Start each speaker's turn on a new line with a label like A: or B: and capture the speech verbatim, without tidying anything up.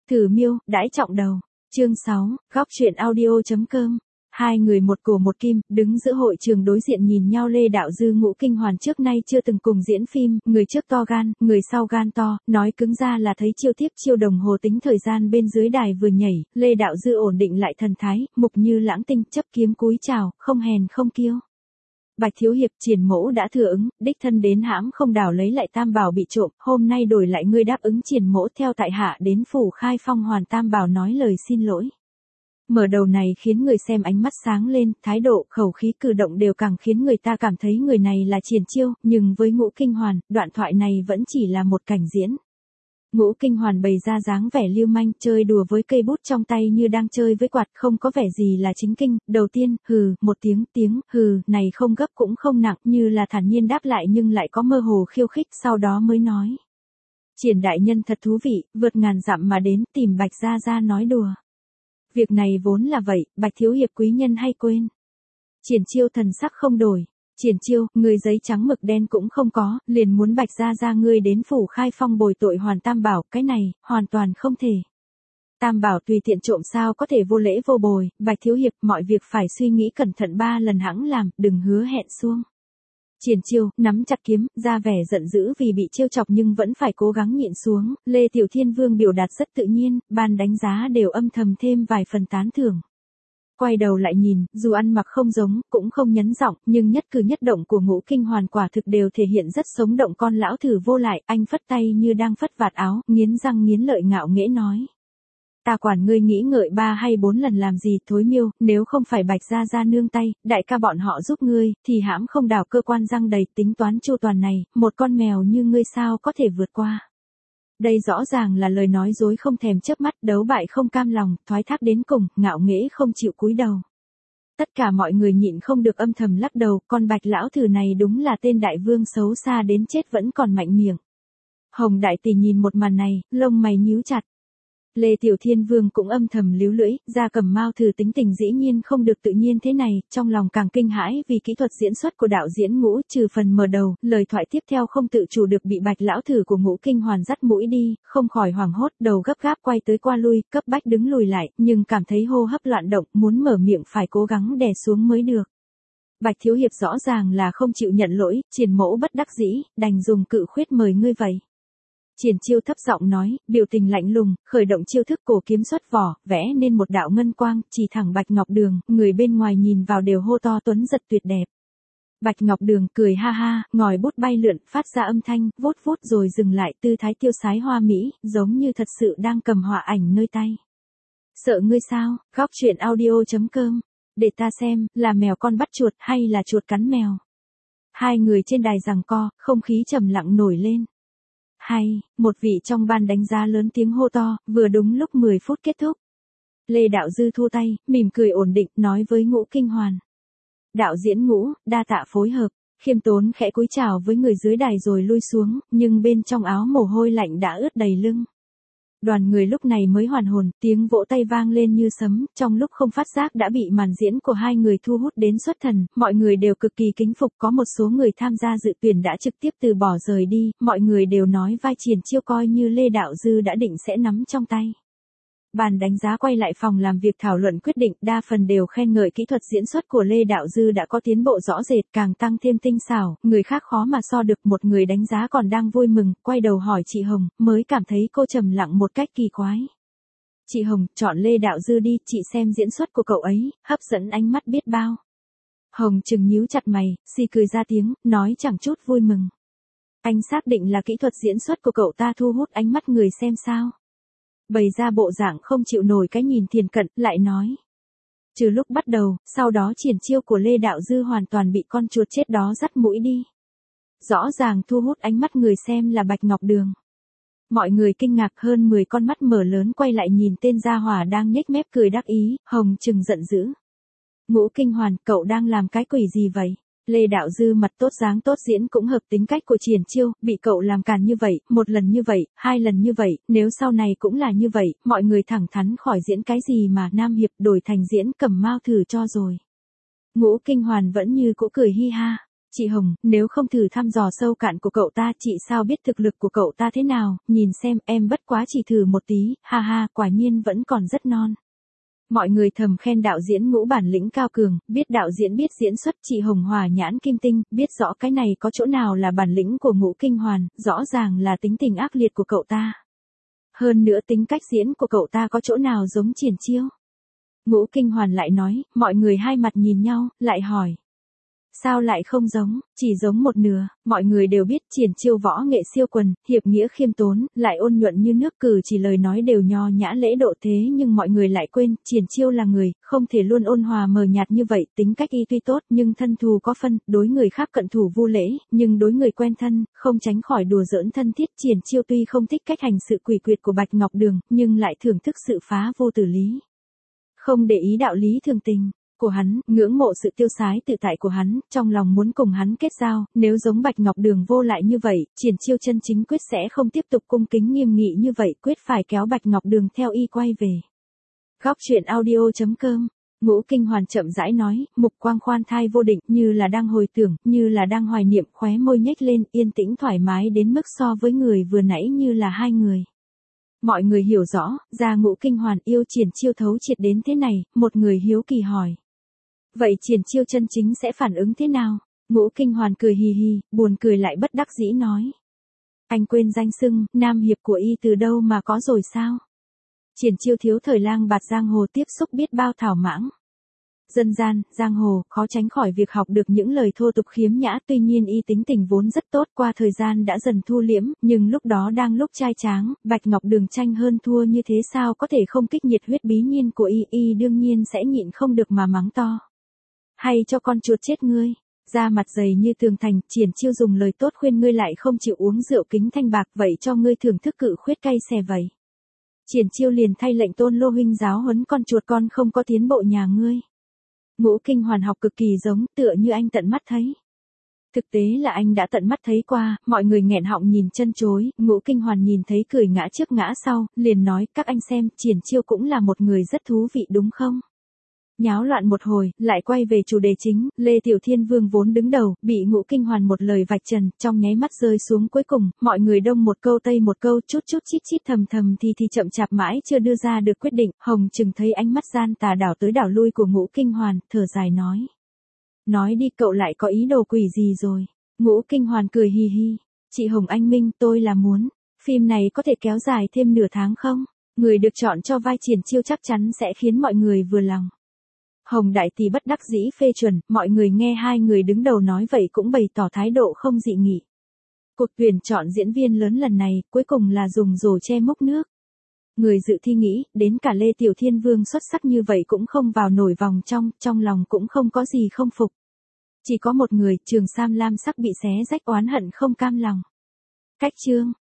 A: Thử miêu, đãi trọng đầu. Chương sáu, góc truyện audio.com. Hai người một cổ một kim, đứng giữa hội trường đối diện nhìn nhau. Lê Đạo Dư Ngũ Kinh Hoàn trước nay chưa từng cùng diễn phim, người trước to gan, người sau gan to, nói cứng ra là thấy chiêu tiếp chiêu. Đồng hồ tính thời gian bên dưới đài vừa nhảy, Lê Đạo Dư ổn định lại thần thái, mục như lãng tinh, chấp kiếm cúi chào, không hèn không kiêu. Bạch thiếu hiệp, Triển Mỗ đã thừa ứng, đích thân đến hãm không đảo lấy lại tam bảo bị trộm, hôm nay đổi lại ngươi đáp ứng. Triển Mỗ theo tại hạ đến phủ Khai Phong hoàn tam bảo nói lời xin lỗi. Mở đầu này khiến người xem ánh mắt sáng lên, thái độ, khẩu khí, cử động đều càng khiến người ta cảm thấy người này là Triển Chiêu, nhưng với Ngũ Kinh Hoàn, đoạn thoại này vẫn chỉ là một cảnh diễn. Ngũ Kinh Hoàn bày ra dáng vẻ lưu manh, chơi đùa với cây bút trong tay như đang chơi với quạt, không có vẻ gì là chính kinh. Đầu tiên, hừ, một tiếng, tiếng, hừ, này không gấp cũng không nặng, như là thản nhiên đáp lại nhưng lại có mơ hồ khiêu khích, sau đó mới nói. Triển đại nhân thật thú vị, vượt ngàn dặm mà đến, tìm Bạch gia gia nói đùa. Việc này vốn là vậy, Bạch thiếu hiệp quý nhân hay quên. Triển Chiêu thần sắc không đổi. Triển Chiêu, người giấy trắng mực đen cũng không có, liền muốn Bạch gia gia ngươi đến phủ Khai Phong bồi tội hoàn tam bảo, cái này, hoàn toàn không thể. Tam bảo tùy tiện trộm sao có thể vô lễ vô bồi, Bạch thiếu hiệp, mọi việc phải suy nghĩ cẩn thận ba lần hẵng làm, đừng hứa hẹn suông. Triển Chiêu, nắm chặt kiếm, ra vẻ giận dữ vì bị trêu chọc nhưng vẫn phải cố gắng nhịn xuống. Lê Tiểu Thiên Vương biểu đạt rất tự nhiên, ban đánh giá đều âm thầm thêm vài phần tán thưởng. Quay đầu lại nhìn, dù ăn mặc không giống, cũng không nhấn giọng, nhưng nhất cử nhất động của Ngũ Kinh Hoàn quả thực đều thể hiện rất sống động. Con lão thử vô lại, anh phất tay như đang phất vạt áo, nghiến răng nghiến lợi ngạo nghễ nói. Ta quản ngươi nghĩ ngợi ba hay bốn lần làm gì, thối miêu, nếu không phải Bạch gia gia nương tay, đại ca bọn họ giúp ngươi, thì hãm không đảo cơ quan răng đầy, tính toán chu toàn này, một con mèo như ngươi sao có thể vượt qua. Đây rõ ràng là lời nói dối không thèm chớp mắt, đấu bại không cam lòng, thoái thác đến cùng, ngạo nghễ không chịu cúi đầu. Tất cả mọi người nhịn không được âm thầm lắc đầu, con Bạch lão thử này đúng là tên đại vương xấu xa đến chết vẫn còn mạnh miệng. Hồng đại tỷ nhìn một màn này, lông mày nhíu chặt. Lê Tiểu Thiên Vương cũng âm thầm líu lưỡi, Gia Cẩm Mao thử tính tình dĩ nhiên không được tự nhiên thế này, trong lòng càng kinh hãi vì kỹ thuật diễn xuất của đạo diễn Ngũ. Trừ phần mở đầu, lời thoại tiếp theo không tự chủ được bị Bạch lão thử của Ngũ Kinh Hoàn dắt mũi đi, không khỏi hoảng hốt, đầu gấp gáp quay tới qua lui, cấp bách đứng lùi lại, nhưng cảm thấy hô hấp loạn động, muốn mở miệng phải cố gắng đè xuống mới được. Bạch thiếu hiệp rõ ràng là không chịu nhận lỗi, Triển Mỗ bất đắc dĩ, đành dùng cự khuyết mời ngươi vậy. Triển Chiêu thấp giọng nói, biểu tình lạnh lùng, khởi động chiêu thức cổ kiếm xuất vỏ, vẽ nên một đạo ngân quang, chỉ thẳng Bạch Ngọc Đường, người bên ngoài nhìn vào đều hô to tuấn giật tuyệt đẹp. Bạch Ngọc Đường cười ha ha, ngòi bút bay lượn, phát ra âm thanh, vút vút rồi dừng lại, tư thái tiêu sái hoa mỹ, giống như thật sự đang cầm họa ảnh nơi tay. Sợ ngươi sao, góc truyện audio.com, để ta xem, là mèo con bắt chuột hay là chuột cắn mèo. Hai người trên đài giằng co, không khí trầm lặng nổi lên. Hay, một vị trong ban đánh giá lớn tiếng hô to, vừa đúng lúc mười phút kết thúc. Lê Đạo Dư thu tay, mỉm cười ổn định, nói với Ngũ Kinh Hoàn. Đạo diễn Ngũ, đa tạ phối hợp, khiêm tốn khẽ cúi chào với người dưới đài rồi lui xuống, nhưng bên trong áo mồ hôi lạnh đã ướt đầy lưng. Đoàn người lúc này mới hoàn hồn, tiếng vỗ tay vang lên như sấm, trong lúc không phát giác đã bị màn diễn của hai người thu hút đến xuất thần, mọi người đều cực kỳ kính phục, có một số người tham gia dự tuyển đã trực tiếp từ bỏ rời đi, mọi người đều nói vai Triển Chiêu coi như Lê Đạo Dư đã định sẽ nắm trong tay. Bàn đánh giá quay lại phòng làm việc thảo luận quyết định, đa phần đều khen ngợi kỹ thuật diễn xuất của Lê Đạo Dư đã có tiến bộ rõ rệt, càng tăng thêm tinh xảo, người khác khó mà so được. Một người đánh giá còn đang vui mừng, quay đầu hỏi chị Hồng, mới cảm thấy cô trầm lặng một cách kỳ quái. Chị Hồng, chọn Lê Đạo Dư đi, chị xem diễn xuất của cậu ấy, hấp dẫn ánh mắt biết bao. Hồng chừng nhíu chặt mày, xì cười ra tiếng, nói chẳng chút vui mừng. Anh xác định là kỹ thuật diễn xuất của cậu ta thu hút ánh mắt người xem sao? Bày ra bộ dạng không chịu nổi cái nhìn thiền cận, lại nói. Trừ lúc bắt đầu, sau đó Triển Chiêu của Lê Đạo Dư hoàn toàn bị con chuột chết đó dắt mũi đi. Rõ ràng thu hút ánh mắt người xem là Bạch Ngọc Đường. Mọi người kinh ngạc, hơn mười con mắt mở lớn quay lại nhìn tên gia hỏa đang nhếch mép cười đắc ý, Hồng chừng giận dữ. Ngũ Kinh Hoàn, cậu đang làm cái quỷ gì vậy? Lê Đạo Dư mặt tốt dáng tốt diễn cũng hợp tính cách của Triển Chiêu, bị cậu làm càn như vậy, một lần như vậy, hai lần như vậy, nếu sau này cũng là như vậy, mọi người thẳng thắn khỏi diễn cái gì mà Nam Hiệp đổi thành diễn Cẩm Mao thử cho rồi. Ngũ Kinh Hoàn vẫn như cũ cười hi ha. Chị Hồng, nếu không thử thăm dò sâu cạn của cậu ta, chị sao biết thực lực của cậu ta thế nào, nhìn xem, em bất quá chỉ thử một tí, ha ha, quả nhiên vẫn còn rất non. Mọi người thầm khen đạo diễn Ngũ bản lĩnh cao cường, biết đạo diễn biết diễn xuất, chị Hồng hòa nhãn kim tinh, biết rõ cái này có chỗ nào là bản lĩnh của Ngũ Kinh Hoàn, rõ ràng là tính tình ác liệt của cậu ta. Hơn nữa tính cách diễn của cậu ta có chỗ nào giống Triển Chiêu. Ngũ Kinh Hoàn lại nói, mọi người hai mặt nhìn nhau, lại hỏi. Sao lại không giống, chỉ giống một nửa, mọi người đều biết Triển Chiêu võ nghệ siêu quần, hiệp nghĩa khiêm tốn, lại ôn nhuận như nước, cử chỉ lời nói đều nho nhã lễ độ, thế nhưng mọi người lại quên, Triển Chiêu là người, không thể luôn ôn hòa mờ nhạt như vậy, tính cách y tuy tốt nhưng thân thù có phân, đối người khác cận thủ vô lễ, nhưng đối người quen thân, không tránh khỏi đùa giỡn thân thiết. Triển Chiêu tuy không thích cách hành sự quỷ quyệt của Bạch Ngọc Đường, nhưng lại thưởng thức sự phá vô tử lý. Không để ý đạo lý thường tình của hắn, ngưỡng mộ sự tiêu sái tự tại của hắn, trong lòng muốn cùng hắn kết giao, nếu giống Bạch Ngọc Đường vô lại như vậy, Triển Chiêu chân chính quyết sẽ không tiếp tục cung kính nghiêm nghị như vậy, quyết phải kéo Bạch Ngọc Đường theo y quay về. Góc truyện audio chấm com. Ngũ Kinh Hoàn chậm rãi nói, mục quang khoan thai vô định, như là đang hồi tưởng, như là đang hoài niệm, khóe môi nhếch lên, yên tĩnh thoải mái đến mức so với người vừa nãy như là hai người. Mọi người hiểu rõ, ra Ngũ Kinh Hoàn yêu Triển Chiêu thấu triệt đến thế này, một người hiếu kỳ hỏi. Vậy Triển Chiêu chân chính sẽ phản ứng thế nào? Ngũ Kinh Hoàn cười hì hì, buồn cười lại bất đắc dĩ nói. Anh quên danh xưng, nam hiệp của y từ đâu mà có rồi sao? Triển Chiêu thiếu thời lang bạt giang hồ tiếp xúc biết bao thảo mãng. Dân gian, giang hồ, khó tránh khỏi việc học được những lời thô tục khiếm nhã, tuy nhiên y tính tình vốn rất tốt, qua thời gian đã dần thu liễm, nhưng lúc đó đang lúc trai tráng, Bạch Ngọc Đường tranh hơn thua như thế sao có thể không kích nhiệt huyết bí nhiên của y, y đương nhiên sẽ nhịn không được mà mắng to. Hay cho con chuột chết ngươi, da mặt dày như tường thành, Triển Chiêu dùng lời tốt khuyên ngươi lại không chịu uống rượu kính thanh bạc, vậy cho ngươi thưởng thức cự khuyết cay xè vậy. Triển Chiêu liền thay lệnh Tôn Lô huynh giáo huấn con chuột con không có tiến bộ nhà ngươi. Ngũ Kinh Hoàn học cực kỳ giống, tựa như anh tận mắt thấy. Thực tế là anh đã tận mắt thấy qua, mọi người nghẹn họng nhìn chân chối, Ngũ Kinh Hoàn nhìn thấy cười ngã trước ngã sau, liền nói, các anh xem, Triển Chiêu cũng là một người rất thú vị đúng không? Nháo loạn một hồi, lại quay về chủ đề chính, Lê Tiểu Thiên Vương vốn đứng đầu, bị Ngũ Kinh Hoàn một lời vạch trần, trong nháy mắt rơi xuống cuối cùng, mọi người đông một câu tây một câu, chút chút chít chít thầm thầm thì thì chậm chạp mãi chưa đưa ra được quyết định, Hồng chừng thấy ánh mắt gian tà đảo tới đảo lui của Ngũ Kinh Hoàn, thở dài nói. Nói đi cậu lại có ý đồ quỷ gì rồi? Ngũ Kinh Hoàn cười hì hì, chị Hồng anh minh tôi là muốn, phim này có thể kéo dài thêm nửa tháng không? Người được chọn cho vai Triển Chiêu chắc chắn sẽ khiến mọi người vừa lòng. Hồng đại tỷ bất đắc dĩ phê chuẩn, mọi người nghe hai người đứng đầu nói vậy cũng bày tỏ thái độ không dị nghị. Cuộc tuyển chọn diễn viên lớn lần này, cuối cùng là dùng rổ che múc nước. Người dự thi nghĩ, đến cả Lê Tiểu Thiên Vương xuất sắc như vậy cũng không vào nổi vòng trong, trong lòng cũng không có gì không phục. Chỉ có một người, Trường Sam lam sắc bị xé rách oán hận không cam lòng. Cách chương.